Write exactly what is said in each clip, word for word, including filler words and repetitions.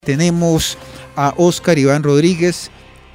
Tenemos a Óscar Iván Rodríguez,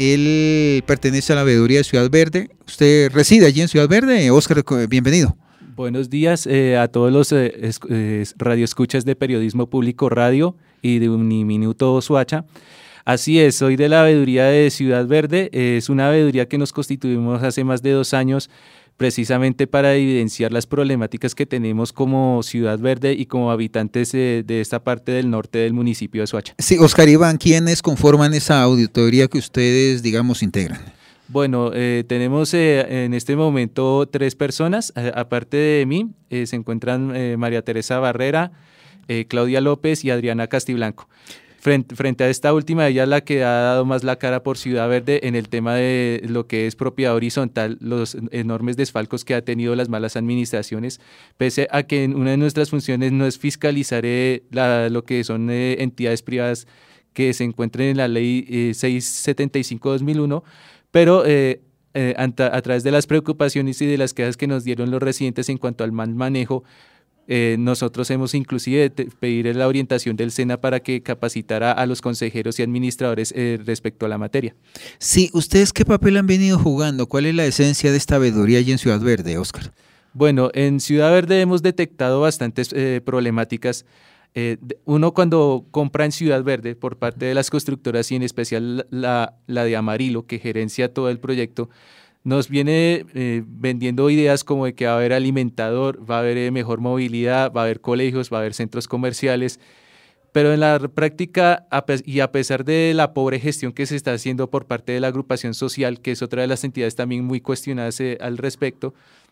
él pertenece a la veeduría de Ciudad Verde. ¿Usted reside allí en Ciudad Verde? Óscar, bienvenido. Buenos días eh, a todos los eh, es, eh, radioescuchas de Periodismo Público Radio y de Uniminuto Soacha. Así es, soy de la veeduría de Ciudad Verde. Eh, es una veeduría que nos constituimos hace más de dos años precisamente para evidenciar las problemáticas que tenemos como Ciudad Verde y como habitantes eh, de esta parte del norte del municipio de Soacha. Sí, Óscar Iván, ¿quiénes conforman esa auditoría que ustedes, digamos, integran? Bueno, eh, tenemos eh, en este momento tres personas, eh, aparte de mí, eh, se encuentran eh, María Teresa Barrera, eh, Claudia López y Adriana Castiblanco. Frente, frente a esta última, ella es la que ha dado más la cara por Ciudad Verde en el tema de lo que es propiedad horizontal, los enormes desfalcos que ha tenido las malas administraciones, pese a que una de nuestras funciones no es fiscalizar eh, la, lo que son eh, entidades privadas que se encuentren en la ley eh, seiscientos setenta y cinco dos mil uno, pero eh, eh, a, a través de las preocupaciones y de las quejas que nos dieron los residentes en cuanto al mal manejo, Eh, nosotros hemos inclusive de pedir la orientación del SENA para que capacitara a los consejeros y administradores eh, respecto a la materia. Sí, ¿ustedes qué papel han venido jugando? ¿Cuál es la esencia de esta veeduría allí en Ciudad Verde, Óscar? Bueno, en Ciudad Verde hemos detectado bastantes eh, problemáticas. Eh, uno cuando compra en Ciudad Verde por parte de las constructoras y en especial la, la de Amarillo, que gerencia todo el proyecto, nos viene eh, vendiendo ideas como de que va a haber alimentador, va a haber eh, mejor movilidad, va a haber colegios, va a haber centros comerciales, pero en la práctica a y a pesar de la pobre gestión que se está haciendo por parte de la agrupación social, que es otra de las entidades también muy cuestionadas eh, al respecto,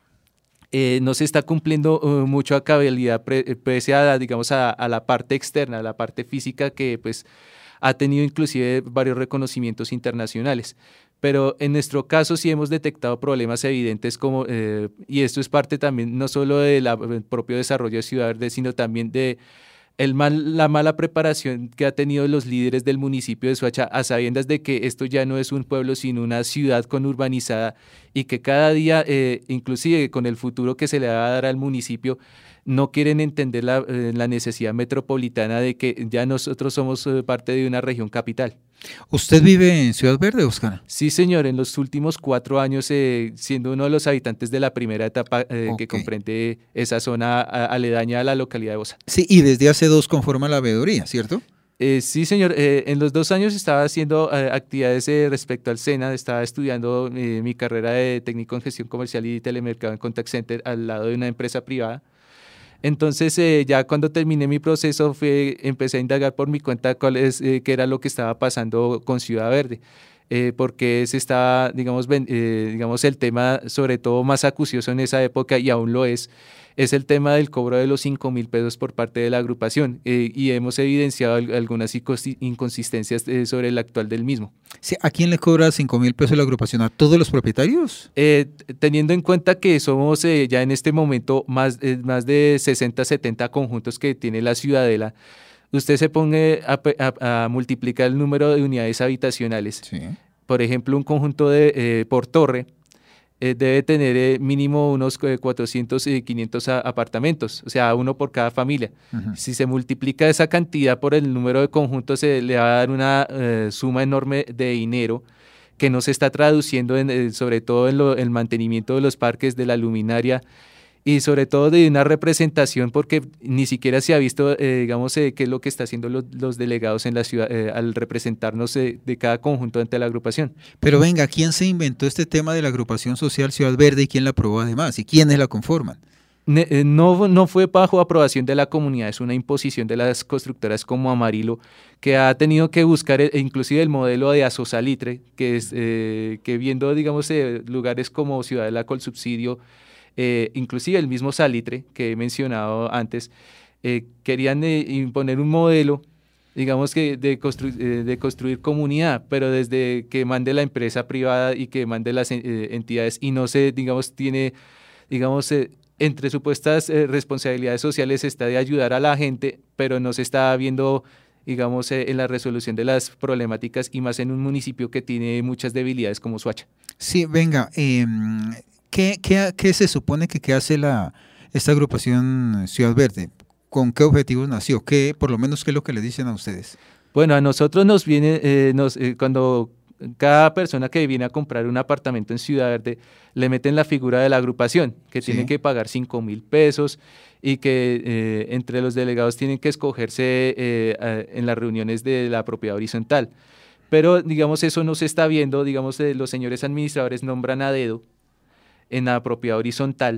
eh, no se está cumpliendo uh, mucho a cabalidad pese a, digamos, a, a la parte externa, a la parte física que pues ha tenido inclusive varios reconocimientos internacionales. Pero en nuestro caso sí hemos detectado problemas evidentes como, eh, y esto es parte también no solo del propio desarrollo de Ciudad Verde, sino también de el mal, la mala preparación que ha tenido los líderes del municipio de Soacha a sabiendas de que esto ya no es un pueblo sino una ciudad con urbanizada y que cada día, eh, inclusive con el futuro que se le va a dar al municipio, no quieren entender la, eh, la necesidad metropolitana de que ya nosotros somos eh, parte de una región capital. ¿Usted vive en Ciudad Verde, Óscar? Sí, señor, en los últimos cuatro años, eh, siendo uno de los habitantes de la primera etapa eh, okay. que comprende esa zona a, aledaña a la localidad de Bosa. Sí, y desde hace dos conforma la veeduría, ¿cierto? Eh, sí, señor, eh, en los dos años estaba haciendo eh, actividades eh, respecto al SENA, estaba estudiando eh, mi carrera de técnico en gestión comercial y telemercado en Contact Center al lado de una empresa privada. Entonces, eh, ya cuando terminé mi proceso, fue, empecé a indagar por mi cuenta cuál es, eh, qué era lo que estaba pasando con Ciudad Verde, eh, porque se estaba, digamos, ben, eh, digamos, el tema sobre todo más acucioso en esa época, y aún lo es, es el tema del cobro de los cinco mil pesos por parte de la agrupación, eh, y hemos evidenciado algunas inconsistencias eh, sobre el actual del mismo. Sí, ¿a quién le cobra cinco mil pesos la agrupación? ¿A todos los propietarios? Eh, teniendo en cuenta que somos eh, ya en este momento más, eh, más de sesenta, setenta conjuntos que tiene la Ciudadela, usted se pone a, a, a multiplicar el número de unidades habitacionales. Sí. Por ejemplo, un conjunto de eh, por torre, Eh, debe tener eh, mínimo unos cuatrocientos, quinientos apartamentos, o sea, uno por cada familia. Uh-huh. Si se multiplica esa cantidad por el número de conjuntos, se le va a dar una eh, suma enorme de dinero que no se está traduciendo en, eh, sobre todo en lo, el mantenimiento de los parques, de la luminaria y sobre todo de una representación, porque ni siquiera se ha visto, eh, digamos, eh, qué es lo que están haciendo los, los delegados en la ciudad eh, al representarnos eh, de cada conjunto ante la agrupación. Pero venga, ¿quién se inventó este tema de la agrupación social Ciudad Verde y quién la aprobó además? ¿Y quiénes la conforman? No, no fue bajo aprobación de la comunidad, es una imposición de las constructoras como Amarillo, que ha tenido que buscar inclusive el modelo de Asosalitre, que es eh, que viendo, digamos, eh, lugares como Ciudadela con subsidio, Eh, inclusive el mismo Salitre que he mencionado antes, eh, querían eh, imponer un modelo, digamos que de, constru eh, de construir comunidad, pero desde que mande la empresa privada y que mande las eh, entidades y no se, digamos, tiene, digamos, eh, entre supuestas eh, responsabilidades sociales está de ayudar a la gente, pero no se está viendo, digamos, eh, en la resolución de las problemáticas y más en un municipio que tiene muchas debilidades como Soacha. Sí, venga, eh... ¿Qué, qué, ¿Qué se supone que, que hace la, esta agrupación Ciudad Verde? ¿Con qué objetivos nació? ¿Qué, por lo menos, qué es lo que le dicen a ustedes? Bueno, a nosotros nos viene, eh, nos, eh, cuando cada persona que viene a comprar un apartamento en Ciudad Verde, le meten la figura de la agrupación, que sí. tiene que pagar cinco mil pesos y que eh, entre los delegados tienen que escogerse eh, a, en las reuniones de la propiedad horizontal. Pero, digamos, eso no se está viendo, digamos, eh, los señores administradores nombran a dedo en la propiedad horizontal,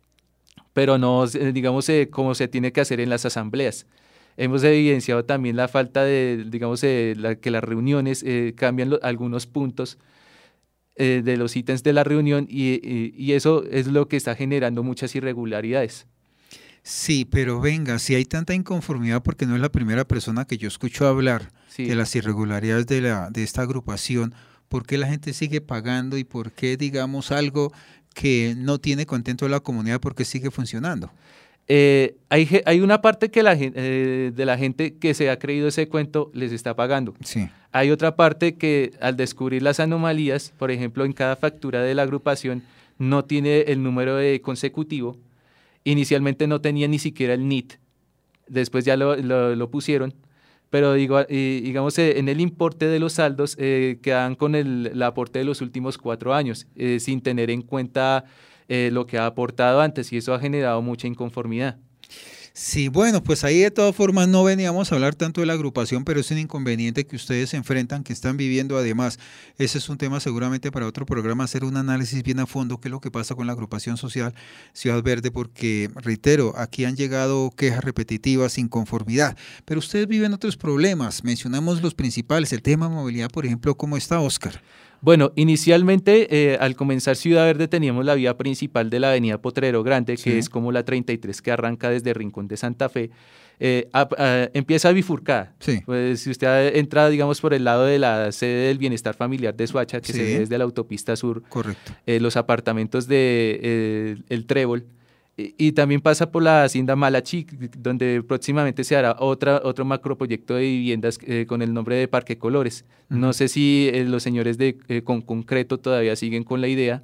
pero no, eh, digamos, eh, como se tiene que hacer en las asambleas. Hemos evidenciado también la falta de, digamos, eh, la, que las reuniones eh, cambian lo, algunos puntos eh, de los ítems de la reunión y, y, y eso es lo que está generando muchas irregularidades. Sí, pero venga, si hay tanta inconformidad, porque no es la primera persona que yo escucho hablar sí. de las irregularidades de, la, de esta agrupación, ¿por qué la gente sigue pagando y por qué, digamos, algo que no tiene contento a la comunidad, por qué sigue funcionando? Eh, hay, hay una parte que la, eh, de la gente que se ha creído ese cuento les está pagando. Sí. Hay otra parte que al descubrir las anomalías, por ejemplo, en cada factura de la agrupación no tiene el número de consecutivo. Inicialmente no tenía ni siquiera el N I T, después ya lo, lo, lo pusieron, pero digo, eh, digamos eh, en el importe de los saldos eh, quedan con el, el aporte de los últimos cuatro años, eh, sin tener en cuenta Eh, lo que ha aportado antes y eso ha generado mucha inconformidad. Sí, bueno, pues ahí de todas formas no veníamos a hablar tanto de la agrupación, pero es un inconveniente que ustedes se enfrentan, que están viviendo además. Ese es un tema seguramente para otro programa, hacer un análisis bien a fondo, qué es lo que pasa con la agrupación social Ciudad Verde, porque, reitero, aquí han llegado quejas repetitivas, inconformidad, pero ustedes viven otros problemas, mencionamos los principales, el tema de movilidad, por ejemplo, ¿cómo está, Óscar? Bueno, inicialmente eh, al comenzar Ciudad Verde teníamos la vía principal de la avenida Potrero Grande, que sí. es como la treinta y tres que arranca desde Rincón de Santa Fe, eh, a, a, empieza bifurcada. Sí. Pues, si usted entra, digamos, por el lado de la sede del Bienestar Familiar de Soacha, que sí. se ve desde la autopista sur, correcto, eh, los apartamentos de eh, El Trébol, y, y también pasa por la hacienda Malachi, donde próximamente se hará otra, otro macroproyecto de viviendas eh, con el nombre de Parque Colores. Uh-huh. No sé si eh, los señores de eh, con concreto todavía siguen con la idea.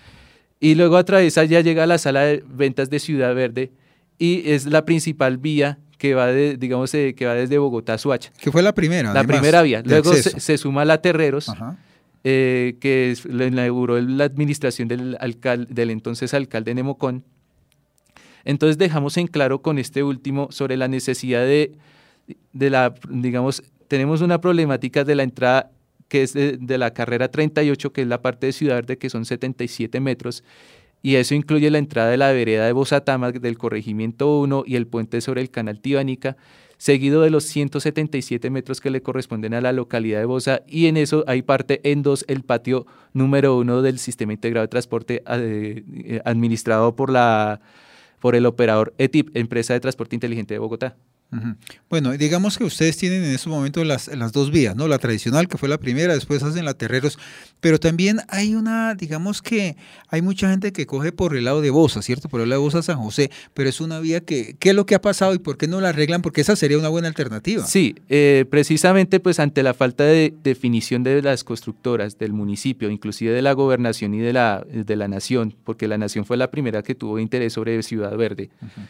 Y luego atraviesa, ya llega a la sala de ventas de Ciudad Verde y es la principal vía que va, de, digamos, eh, que va desde Bogotá a Soacha. Que fue la primera, La además, primera vía. Luego se, se suma la Terreros, uh-huh. eh, que es, lo inauguró la administración del, alcalde, del entonces alcalde Nemocón. Entonces dejamos en claro con este último sobre la necesidad de, de la, digamos, tenemos una problemática de la entrada que es de, de la carrera treinta y ocho, que es la parte de Ciudad Verde, que son setenta y siete metros, y eso incluye la entrada de la vereda de Bozatama, del corregimiento uno y el puente sobre el canal Tibanica, seguido de los ciento setenta y siete metros que le corresponden a la localidad de Bosa, y en eso hay parte en dos el patio número uno del Sistema Integrado de Transporte eh, administrado por la... por el operador E T I P, Empresa de Transporte Inteligente de Bogotá. Uh-huh. Bueno, digamos que ustedes tienen en estos momentos las, las dos vías, ¿no? La tradicional, que fue la primera, después hacen la Terreros, pero también hay una, digamos que hay mucha gente que coge por el lado de Bosa, ¿cierto? Por el lado de Bosa San José, pero es una vía que, ¿qué es lo que ha pasado y por qué no la arreglan? Porque esa sería una buena alternativa. Sí, eh, precisamente pues ante la falta de definición de las constructoras del municipio, inclusive de la gobernación y de la, de la nación, porque la nación fue la primera que tuvo interés sobre Ciudad Verde, uh-huh.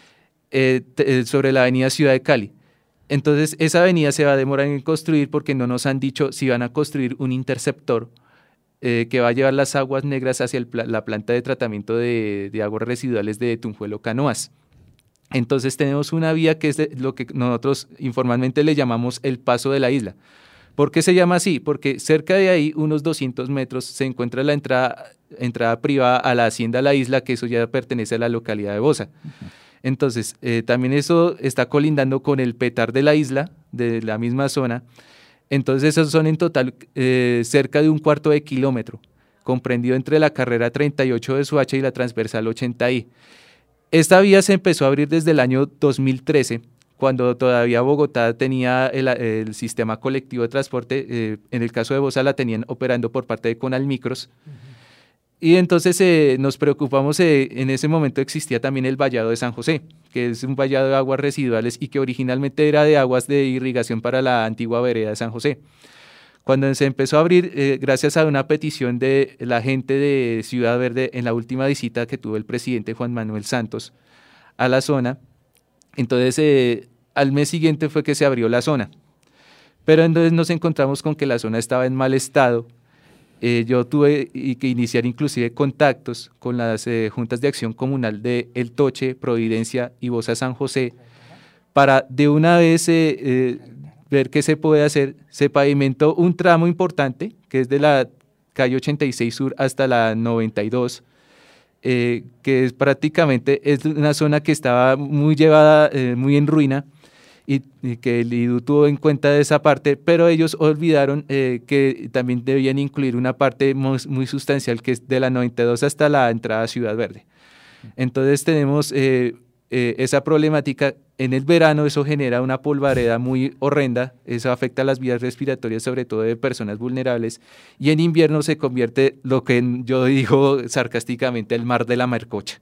Eh, t- sobre la avenida Ciudad de Cali. Entonces esa avenida se va a demorar en construir porque no nos han dicho si van a construir un interceptor eh, que va a llevar las aguas negras hacia el pla- la planta de tratamiento de, de aguas residuales de Tunjuelo Canoas. Entonces tenemos una vía que es de, lo que nosotros informalmente le llamamos el Paso de la Isla. ¿Por qué se llama así? Porque cerca de ahí, unos doscientos metros, se encuentra la entrada, entrada privada a la hacienda La Isla, que eso ya pertenece a la localidad de Bosa. Uh-huh. Entonces, eh, también eso está colindando con el Petar de la isla, de la misma zona. Entonces, esos son en total eh, cerca de un cuarto de kilómetro, comprendido entre la carrera treinta y ocho de Soacha y la transversal ochenta I. Esta vía se empezó a abrir desde el año dos mil trece, cuando todavía Bogotá tenía el, el sistema colectivo de transporte. Eh, en el caso de Bosa la tenían operando por parte de Conalmicros. Uh-huh. Y entonces eh, nos preocupamos, eh, en ese momento existía también el vallado de San José, que es un vallado de aguas residuales y que originalmente era de aguas de irrigación para la antigua vereda de San José. Cuando se empezó a abrir, eh, gracias a una petición de la gente de Ciudad Verde en la última visita que tuvo el presidente Juan Manuel Santos a la zona, entonces eh, al mes siguiente fue que se abrió la zona. pero entonces nos encontramos con que la zona estaba en mal estado. Eh, yo tuve que iniciar inclusive contactos con las eh, juntas de acción comunal de El Toche, Providencia y Bosa San José para de una vez eh, eh, ver qué se puede hacer. Se pavimentó un tramo importante que es de la calle ochenta y seis Sur hasta la noventa y dos, eh, que es prácticamente es una zona que estaba muy llevada, eh, muy en ruina. Y, y que el I D U tuvo en cuenta de esa parte, pero ellos olvidaron eh, que también debían incluir una parte muy, muy sustancial que es de la noventa y dos hasta la entrada a Ciudad Verde. Entonces tenemos eh, eh, esa problemática. En el verano eso genera una polvareda muy horrenda, eso afecta a las vías respiratorias, sobre todo de personas vulnerables, y en invierno se convierte lo que yo digo sarcásticamente el mar de la Mercocha,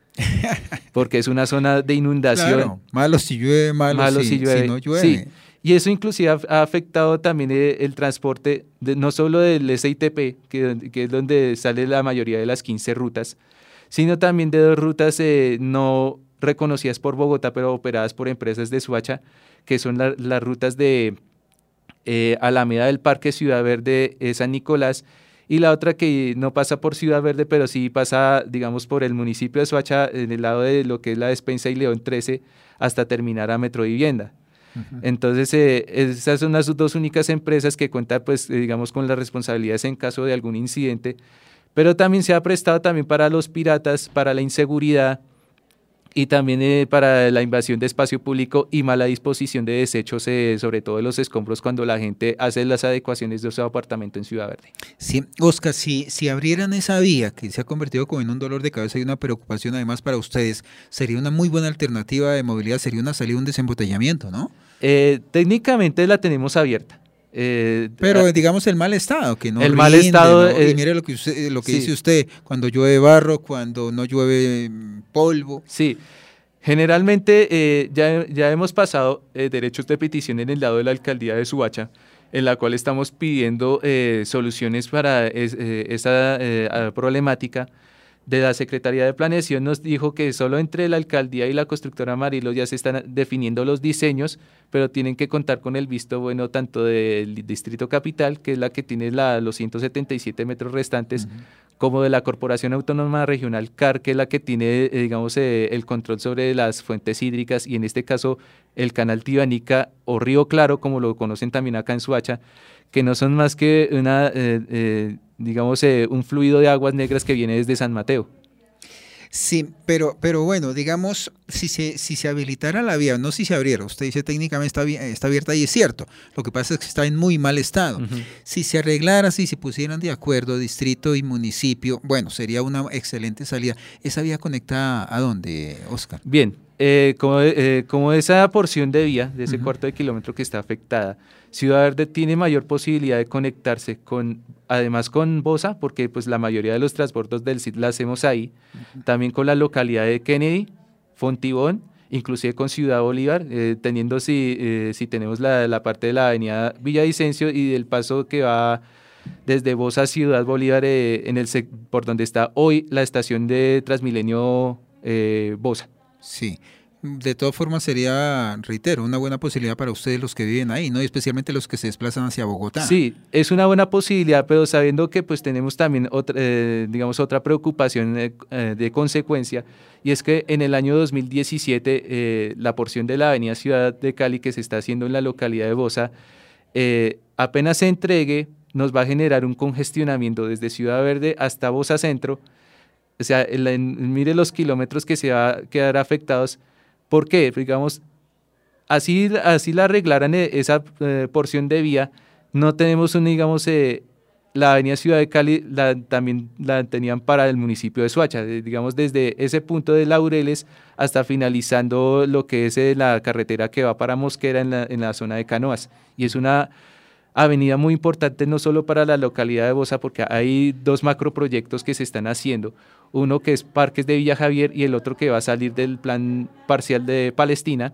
porque es una zona de inundación. Claro, malo si llueve, malo, malo si, si, llueve. si no llueve. Sí. Y eso inclusive ha, ha afectado también el, el transporte, de, no solo del S I T P, que, que es donde sale la mayoría de las quince rutas, sino también de dos rutas eh, no reconocidas por Bogotá, pero operadas por empresas de Soacha, que son la, las rutas de eh, Alameda del Parque, Ciudad Verde, eh, San Nicolás, y la otra que no pasa por Ciudad Verde, pero sí pasa, digamos, por el municipio de Soacha, en el lado de lo que es la Despensa y León trece, hasta terminar a Metrovivienda. Uh-huh. Entonces, eh, esas son las dos únicas empresas que cuentan, pues, eh, digamos, con las responsabilidades en caso de algún incidente, pero también se ha prestado también para los piratas, para la inseguridad, y también eh, para la invasión de espacio público y mala disposición de desechos, eh, sobre todo de los escombros, cuando la gente hace las adecuaciones de su apartamento en Ciudad Verde. Sí, Oscar, si, si abrieran esa vía, que se ha convertido como en un dolor de cabeza y una preocupación además para ustedes, sería una muy buena alternativa de movilidad, sería una salida, un desembotellamiento, ¿no? Eh, técnicamente la tenemos abierta. Eh, pero digamos el mal estado, que no el rinde, mal estado, ¿no? eh, y mire lo que, usted, lo que sí. dice usted, cuando llueve barro, cuando no llueve polvo. Sí, generalmente eh, ya, ya hemos pasado eh, derechos de petición en el lado de la alcaldía de Soacha, en la cual estamos pidiendo eh, soluciones para es, eh, esa eh, problemática. De la Secretaría de Planeación nos dijo que solo entre la alcaldía y la constructora Amarillo ya se están definiendo los diseños, pero tienen que contar con el visto bueno tanto del Distrito Capital, que es la que tiene la, los ciento setenta y siete metros restantes, uh-huh. como de la Corporación Autónoma Regional C A R, que es la que tiene, eh, digamos, eh, el control sobre las fuentes hídricas, y en este caso el canal Tibanica o Río Claro, como lo conocen también acá en Soacha, que no son más que una... Eh, eh, digamos, eh, un fluido de aguas negras que viene desde San Mateo. Sí, pero, pero bueno, digamos, si se, si se habilitara la vía, no si se abriera, usted dice técnicamente está, está abierta y es cierto, lo que pasa es que está en muy mal estado. Uh-huh. Si se arreglara, si se pusieran de acuerdo distrito y municipio, bueno, sería una excelente salida. ¿Esa vía conecta a dónde, Oscar? Bien, eh, como, eh, como esa porción de vía, de ese uh-huh. cuarto de kilómetro que está afectada, Ciudad Verde tiene mayor posibilidad de conectarse con, además con Bosa, porque pues la mayoría de los transbordos del C I D la hacemos ahí, uh-huh. también con la localidad de Kennedy, Fontibón, inclusive con Ciudad Bolívar, eh, teniendo si, eh, si tenemos la, la parte de la avenida Villavicencio y del paso que va desde Bosa a Ciudad Bolívar, eh, en el por donde está hoy la estación de Transmilenio eh, Bosa. Sí. De todas formas sería, reitero, una buena posibilidad para ustedes los que viven ahí, ¿no? Y especialmente los que se desplazan hacia Bogotá. Sí, es una buena posibilidad, pero sabiendo que pues tenemos también otra, eh, digamos, otra preocupación eh, de consecuencia, y es que en el año dos mil diecisiete eh, la porción de la avenida Ciudad de Cali que se está haciendo en la localidad de Bosa, eh, apenas se entregue, nos va a generar un congestionamiento desde Ciudad Verde hasta Bosa Centro. O sea, el, el, mire los kilómetros que se van a quedar afectados. ¿Por qué? Digamos, así, así la arreglaran esa eh, porción de vía, no tenemos un, digamos, eh, la avenida Ciudad de Cali la, también la tenían para el municipio de Soacha, eh, digamos, desde ese punto de Laureles hasta finalizando lo que es eh, la carretera que va para Mosquera en la, en la zona de Canoas, y es una avenida muy importante no solo para la localidad de Bosa, porque hay dos macroproyectos que se están haciendo, uno que es Parques de Villa Javier y el otro que va a salir del plan parcial de Palestina,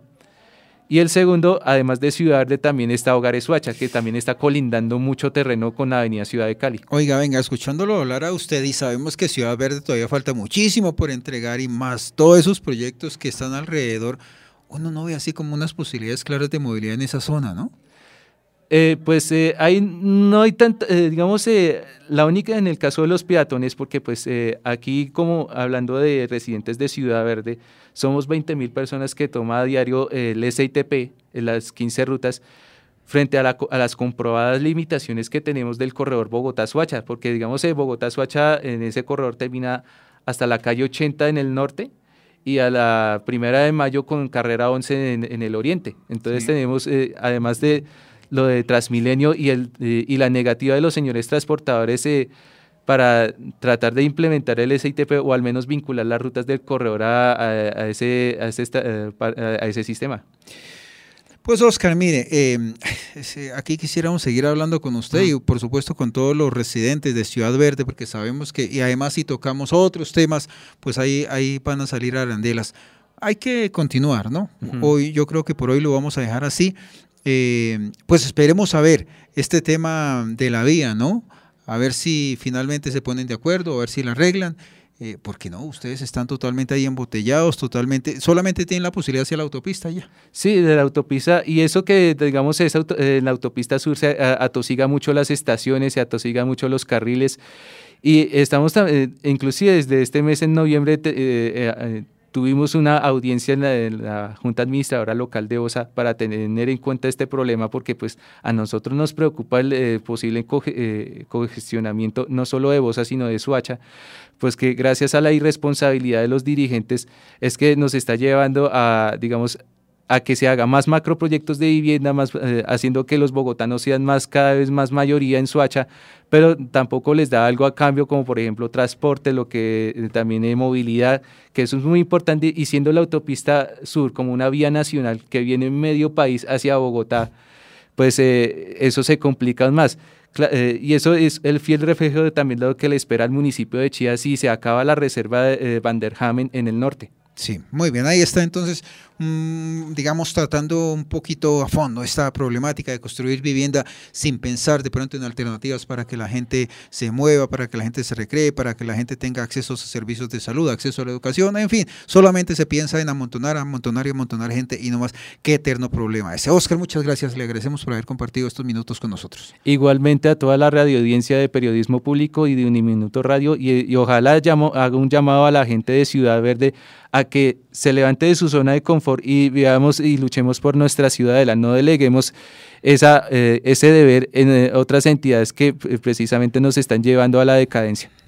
y el segundo, además de Ciudad Verde, también está Hogares Soacha, que también está colindando mucho terreno con la avenida Ciudad de Cali. Oiga, venga, escuchándolo hablar a usted, y sabemos que Ciudad Verde todavía falta muchísimo por entregar, y más todos esos proyectos que están alrededor, uno no ve así como unas posibilidades claras de movilidad en esa zona, ¿no? Eh, pues eh, ahí no hay tanta, eh, digamos, eh, la única en el caso de los peatones, porque pues eh, aquí como hablando de residentes de Ciudad Verde, somos veinte mil personas que toma a diario eh, el S I T P en las quince rutas, frente a, la, a las comprobadas limitaciones que tenemos del corredor Bogotá-Soacha, porque digamos eh, Bogotá-Soacha en ese corredor termina hasta la calle ochenta en el norte, y a la primera de mayo con carrera once en, en el oriente. Entonces sí. tenemos, eh, además de lo de Transmilenio y, el, eh, y la negativa de los señores transportadores eh, para tratar de implementar el S I T P o al menos vincular las rutas del corredor a, a, a, ese, a, ese, a ese sistema. Pues Oscar, mire, eh, aquí quisiéramos seguir hablando con usted y por supuesto con todos los residentes de Ciudad Verde, porque sabemos que, y además si tocamos otros temas, pues ahí, ahí van a salir arandelas. Hay que continuar, ¿no? Uh-huh. Hoy, yo creo que por hoy lo vamos a dejar así. Eh, pues esperemos a ver este tema de la vía, ¿no? A ver si finalmente se ponen de acuerdo, a ver si la arreglan. Eh, porque no, ustedes están totalmente ahí embotellados, totalmente, solamente tienen la posibilidad hacia la autopista ya. Sí, de la autopista, y eso que digamos es auto, eh, la autopista sur se atosiga mucho las estaciones, se atosiga mucho los carriles, y estamos, eh, inclusive desde este mes en noviembre, te, eh, eh, tuvimos una audiencia en la, en la Junta Administradora Local de Bosa para tener en cuenta este problema, porque pues a nosotros nos preocupa el eh, posible coge, eh, congestionamiento no solo de Bosa sino de Soacha, pues que gracias a la irresponsabilidad de los dirigentes es que nos está llevando a, digamos, a que se haga más macroproyectos de vivienda, más, eh, haciendo que los bogotanos sean más cada vez más mayoría en Soacha, pero tampoco les da algo a cambio, como por ejemplo transporte, lo que eh, también es movilidad, que eso es muy importante, y siendo la autopista sur como una vía nacional que viene en medio país hacia Bogotá, pues eh, eso se complica más. Eh, y eso es el fiel reflejo de también lo que le espera al municipio de Chía si se acaba la reserva de eh, Van der Hamen en el norte. Sí, muy bien, ahí está entonces, mmm, digamos, tratando un poquito a fondo esta problemática de construir vivienda sin pensar de pronto en alternativas para que la gente se mueva, para que la gente se recree, para que la gente tenga acceso a servicios de salud, acceso a la educación, en fin, solamente se piensa en amontonar, amontonar y amontonar gente y no más. Qué eterno problema ese. Oscar, muchas gracias, le agradecemos por haber compartido estos minutos con nosotros. Igualmente a toda la radioaudiencia de Periodismo Público y de Uniminuto Radio, y, y ojalá llamo, haga un llamado a la gente de Ciudad Verde a que se levante de su zona de confort y veamos y luchemos por nuestra ciudadela, no deleguemos esa, eh, ese deber en eh, otras entidades que eh, precisamente nos están llevando a la decadencia.